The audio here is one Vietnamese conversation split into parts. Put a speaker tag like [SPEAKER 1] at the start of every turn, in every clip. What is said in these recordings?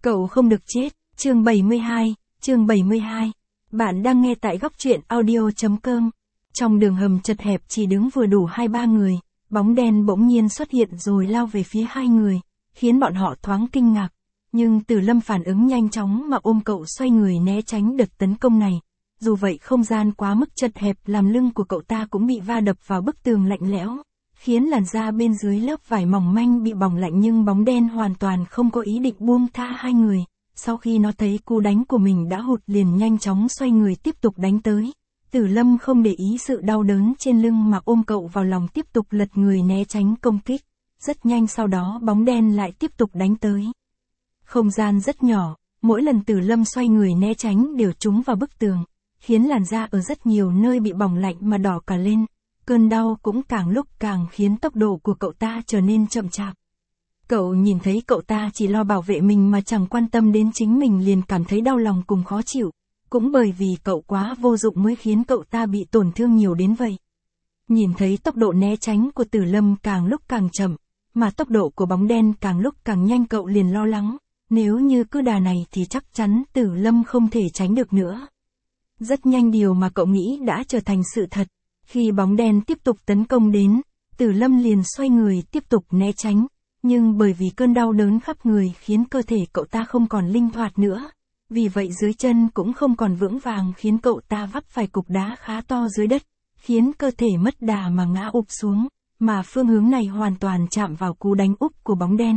[SPEAKER 1] Cậu không được chết, chương 72. Bạn đang nghe tại góc truyện audio.com. Trong đường hầm chật hẹp chỉ đứng vừa đủ 2-3 người, bóng đen bỗng nhiên xuất hiện rồi lao về phía hai người, khiến bọn họ thoáng kinh ngạc. Nhưng Từ Lâm phản ứng nhanh chóng mà ôm cậu xoay người né tránh đợt tấn công này. Dù vậy không gian quá mức chật hẹp làm lưng của cậu ta cũng bị va đập vào bức tường lạnh lẽo, khiến làn da bên dưới lớp vải mỏng manh bị bỏng lạnh, nhưng bóng đen hoàn toàn không có ý định buông tha hai người. Sau khi nó thấy cú đánh của mình đã hụt liền nhanh chóng xoay người tiếp tục đánh tới. Từ Lâm không để ý sự đau đớn trên lưng mà ôm cậu vào lòng tiếp tục lật người né tránh công kích. Rất nhanh sau đó bóng đen lại tiếp tục đánh tới. Không gian rất nhỏ, mỗi lần Từ Lâm xoay người né tránh đều trúng vào bức tường, khiến làn da ở rất nhiều nơi bị bỏng lạnh mà đỏ cả lên. Cơn đau cũng càng lúc càng khiến tốc độ của cậu ta trở nên chậm chạp. Cậu nhìn thấy cậu ta chỉ lo bảo vệ mình mà chẳng quan tâm đến chính mình liền cảm thấy đau lòng cùng khó chịu. Cũng bởi vì cậu quá vô dụng mới khiến cậu ta bị tổn thương nhiều đến vậy. Nhìn thấy tốc độ né tránh của Từ Lâm càng lúc càng chậm, mà tốc độ của bóng đen càng lúc càng nhanh, cậu liền lo lắng. Nếu như cứ đà này thì chắc chắn Từ Lâm không thể tránh được nữa. Rất nhanh điều mà cậu nghĩ đã trở thành sự thật. Khi bóng đen tiếp tục tấn công đến, Từ Lâm liền xoay người tiếp tục né tránh. Nhưng bởi vì cơn đau đớn khắp người khiến cơ thể cậu ta không còn linh hoạt nữa. Vì vậy dưới chân cũng không còn vững vàng khiến cậu ta vấp phải cục đá khá to dưới đất, khiến cơ thể mất đà mà ngã ụp xuống, mà phương hướng này hoàn toàn chạm vào cú đánh úp của bóng đen.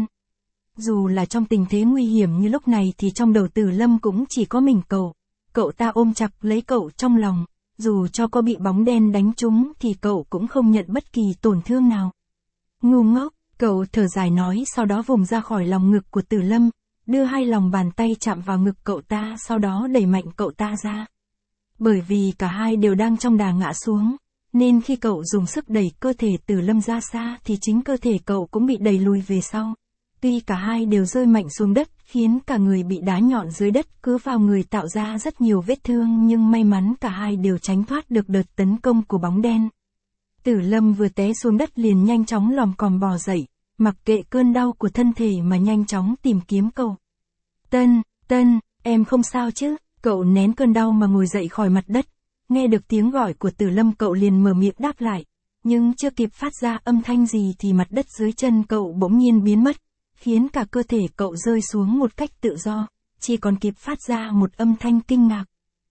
[SPEAKER 1] Dù là trong tình thế nguy hiểm như lúc này thì trong đầu Từ Lâm cũng chỉ có mình cậu. Cậu ta ôm chặt lấy cậu trong lòng, dù cho có bị bóng đen đánh trúng thì cậu cũng không nhận bất kỳ tổn thương nào. Ngu ngốc, cậu thở dài nói, sau đó vùng ra khỏi lòng ngực của Từ Lâm, đưa hai lòng bàn tay chạm vào ngực cậu ta, sau đó đẩy mạnh cậu ta ra. Bởi vì cả hai đều đang trong đà ngã xuống, nên khi cậu dùng sức đẩy cơ thể Từ Lâm ra xa thì chính cơ thể cậu cũng bị đẩy lùi về sau. Tuy cả hai đều rơi mạnh xuống đất, khiến cả người bị đá nhọn dưới đất cứ vào người tạo ra rất nhiều vết thương, nhưng may mắn cả hai đều tránh thoát được đợt tấn công của bóng đen. Từ Lâm vừa té xuống đất liền nhanh chóng lòm còm bò dậy, mặc kệ cơn đau của thân thể mà nhanh chóng tìm kiếm cậu. Tân, em không sao chứ? Cậu nén cơn đau mà ngồi dậy khỏi mặt đất. Nghe được tiếng gọi của Từ Lâm cậu liền mở miệng đáp lại. Nhưng chưa kịp phát ra âm thanh gì thì mặt đất dưới chân cậu bỗng nhiên biến mất, khiến cả cơ thể cậu rơi xuống một cách tự do, chỉ còn kịp phát ra một âm thanh kinh ngạc.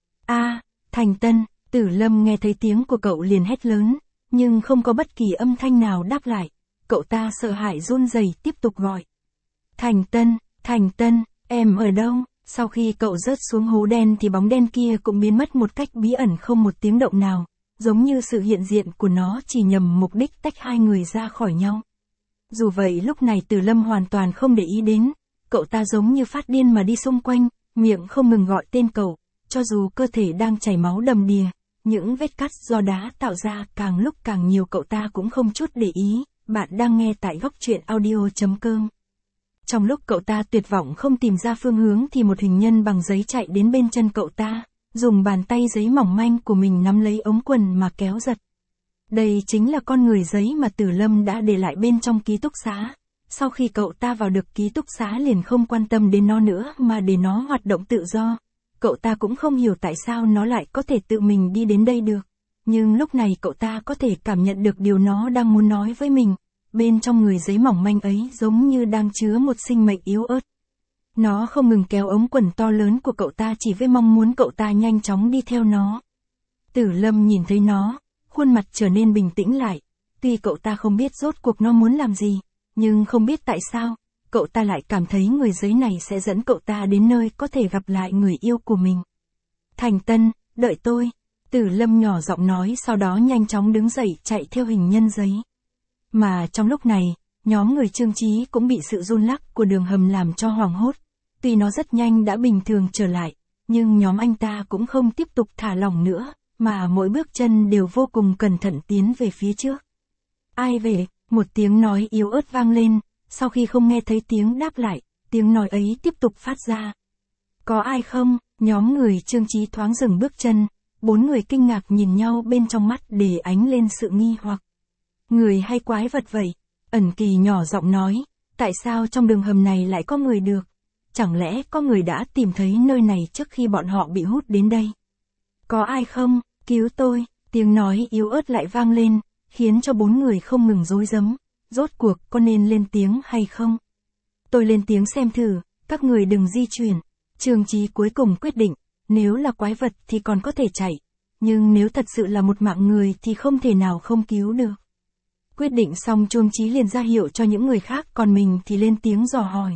[SPEAKER 1] Thành Tân. Từ Lâm nghe thấy tiếng của cậu liền hét lớn, nhưng không có bất kỳ âm thanh nào đáp lại. Cậu ta sợ hãi run rẩy tiếp tục gọi. Thành Tân, em ở đâu? Sau khi cậu rớt xuống hố đen thì bóng đen kia cũng biến mất một cách bí ẩn, không một tiếng động nào, giống như sự hiện diện của nó chỉ nhằm mục đích tách hai người ra khỏi nhau. Dù vậy lúc này Từ Lâm hoàn toàn không để ý đến, cậu ta giống như phát điên mà đi xung quanh, miệng không ngừng gọi tên cậu, cho dù cơ thể đang chảy máu đầm đìa, những vết cắt do đá tạo ra càng lúc càng nhiều cậu ta cũng không chút để ý. Bạn đang nghe tại góc truyện audio.com. Trong lúc cậu ta tuyệt vọng không tìm ra phương hướng thì một hình nhân bằng giấy chạy đến bên chân cậu ta, dùng bàn tay giấy mỏng manh của mình nắm lấy ống quần mà kéo giật. Đây chính là con người giấy mà Từ Lâm đã để lại bên trong ký túc xá. Sau khi cậu ta vào được ký túc xá liền không quan tâm đến nó nữa mà để nó hoạt động tự do. Cậu ta cũng không hiểu tại sao nó lại có thể tự mình đi đến đây được. Nhưng lúc này cậu ta có thể cảm nhận được điều nó đang muốn nói với mình. Bên trong người giấy mỏng manh ấy giống như đang chứa một sinh mệnh yếu ớt. Nó không ngừng kéo ống quần to lớn của cậu ta chỉ với mong muốn cậu ta nhanh chóng đi theo nó. Từ Lâm nhìn thấy nó, khuôn mặt trở nên bình tĩnh lại. Tuy cậu ta không biết rốt cuộc nó muốn làm gì, nhưng không biết tại sao, cậu ta lại cảm thấy người giấy này sẽ dẫn cậu ta đến nơi có thể gặp lại người yêu của mình. Thành Tân, đợi tôi. Từ Lâm nhỏ giọng nói, sau đó nhanh chóng đứng dậy chạy theo hình nhân giấy. Mà trong lúc này, nhóm người Trương Chí cũng bị sự run lắc của đường hầm làm cho hoảng hốt. Tuy nó rất nhanh đã bình thường trở lại, nhưng nhóm anh ta cũng không tiếp tục thả lỏng nữa, mà mỗi bước chân đều vô cùng cẩn thận tiến về phía trước. Ai về? Một tiếng nói yếu ớt vang lên, sau khi không nghe thấy tiếng đáp lại, tiếng nói ấy tiếp tục phát ra. Có ai không? Nhóm người Trương Chí thoáng dừng bước chân, 4 người kinh ngạc nhìn nhau, bên trong mắt để ánh lên sự nghi hoặc. Người hay quái vật vậy? Ẩn Kỳ nhỏ giọng nói, tại sao trong đường hầm này lại có người được? chẳng lẽ có người đã tìm thấy nơi này trước khi bọn họ bị hút đến đây? Có ai không, cứu tôi, tiếng nói yếu ớt lại vang lên, khiến cho 4 người không ngừng rối rắm, rốt cuộc có nên lên tiếng hay không? Tôi lên tiếng xem thử, các người đừng di chuyển. Trương Chí cuối cùng quyết định, nếu là quái vật thì còn có thể chạy, nhưng nếu thật sự là một mạng người thì không thể nào không cứu được. Quyết định xong Trương Chí liền ra hiệu cho những người khác, còn mình thì lên tiếng dò hỏi.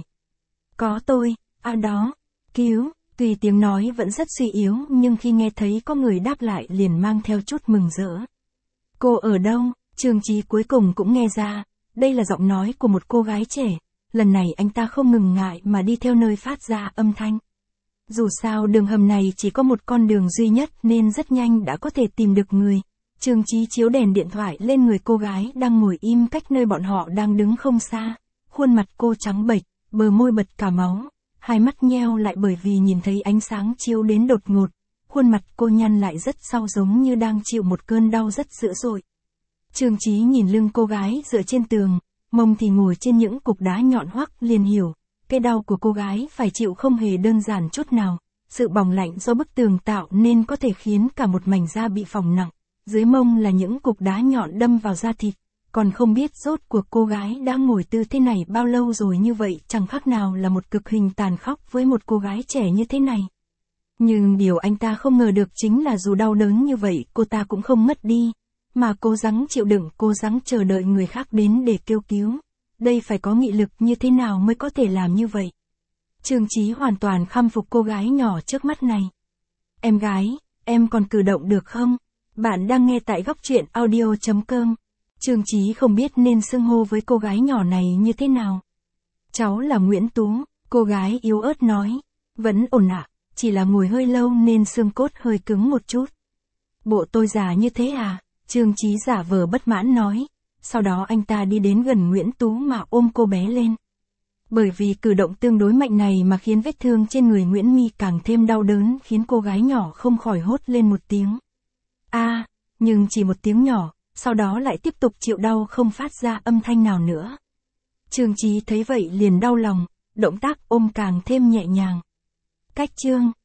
[SPEAKER 1] Có tôi, đó, cứu, tuy tiếng nói vẫn rất suy yếu nhưng khi nghe thấy có người đáp lại liền mang theo chút mừng rỡ. Cô ở đâu? Trương Chí cuối cùng cũng nghe ra, đây là giọng nói của một cô gái trẻ, lần này anh ta không ngừng ngại mà đi theo nơi phát ra âm thanh. Dù sao đường hầm này chỉ có một con đường duy nhất nên rất nhanh đã có thể tìm được người. Trương Chí chiếu đèn điện thoại lên người cô gái đang ngồi im cách nơi bọn họ đang đứng không xa. Khuôn mặt cô trắng bệch, bờ môi bật cả máu, hai mắt nheo lại bởi vì nhìn thấy ánh sáng chiếu đến đột ngột. Khuôn mặt cô nhăn lại rất sâu giống như đang chịu một cơn đau rất dữ dội. Trương Chí nhìn lưng cô gái dựa trên tường, mông thì ngồi trên những cục đá nhọn hoắt, liền hiểu. Cái đau của cô gái phải chịu không hề đơn giản chút nào. Sự bỏng lạnh do bức tường tạo nên có thể khiến cả một mảnh da bị phỏng nặng. Dưới mông là những cục đá nhọn đâm vào da thịt. Còn không biết rốt cuộc cô gái đã ngồi tư thế này bao lâu rồi, như vậy chẳng khác nào là một cực hình tàn khốc với một cô gái trẻ như thế này. Nhưng điều anh ta không ngờ được chính là dù đau đớn như vậy cô ta cũng không mất đi. Mà cố gắng chịu đựng, cố gắng chờ đợi người khác đến để kêu cứu. Đây phải có nghị lực như thế nào mới có thể làm như vậy. Trương Chí hoàn toàn khâm phục cô gái nhỏ trước mắt này. Em gái, em còn cử động được không? Bạn đang nghe tại Góc Truyện Audio.com. Trương Chí không biết nên xưng hô với cô gái nhỏ này như thế nào. Cháu là Nguyễn Tú, cô gái yếu ớt nói. Vẫn ổn ạ, chỉ là ngồi hơi lâu nên xương cốt hơi cứng một chút. Bộ tôi già như thế à? Trương Chí giả vờ bất mãn nói. Sau đó anh ta đi đến gần Nguyễn Tú mà ôm cô bé lên. Bởi vì cử động tương đối mạnh này mà khiến vết thương trên người Nguyễn My càng thêm đau đớn, khiến cô gái nhỏ không khỏi hốt lên một tiếng. Nhưng chỉ một tiếng nhỏ, sau đó lại tiếp tục chịu đau không phát ra âm thanh nào nữa. Trương Chí thấy vậy liền đau lòng, động tác ôm càng thêm nhẹ nhàng. Cách chương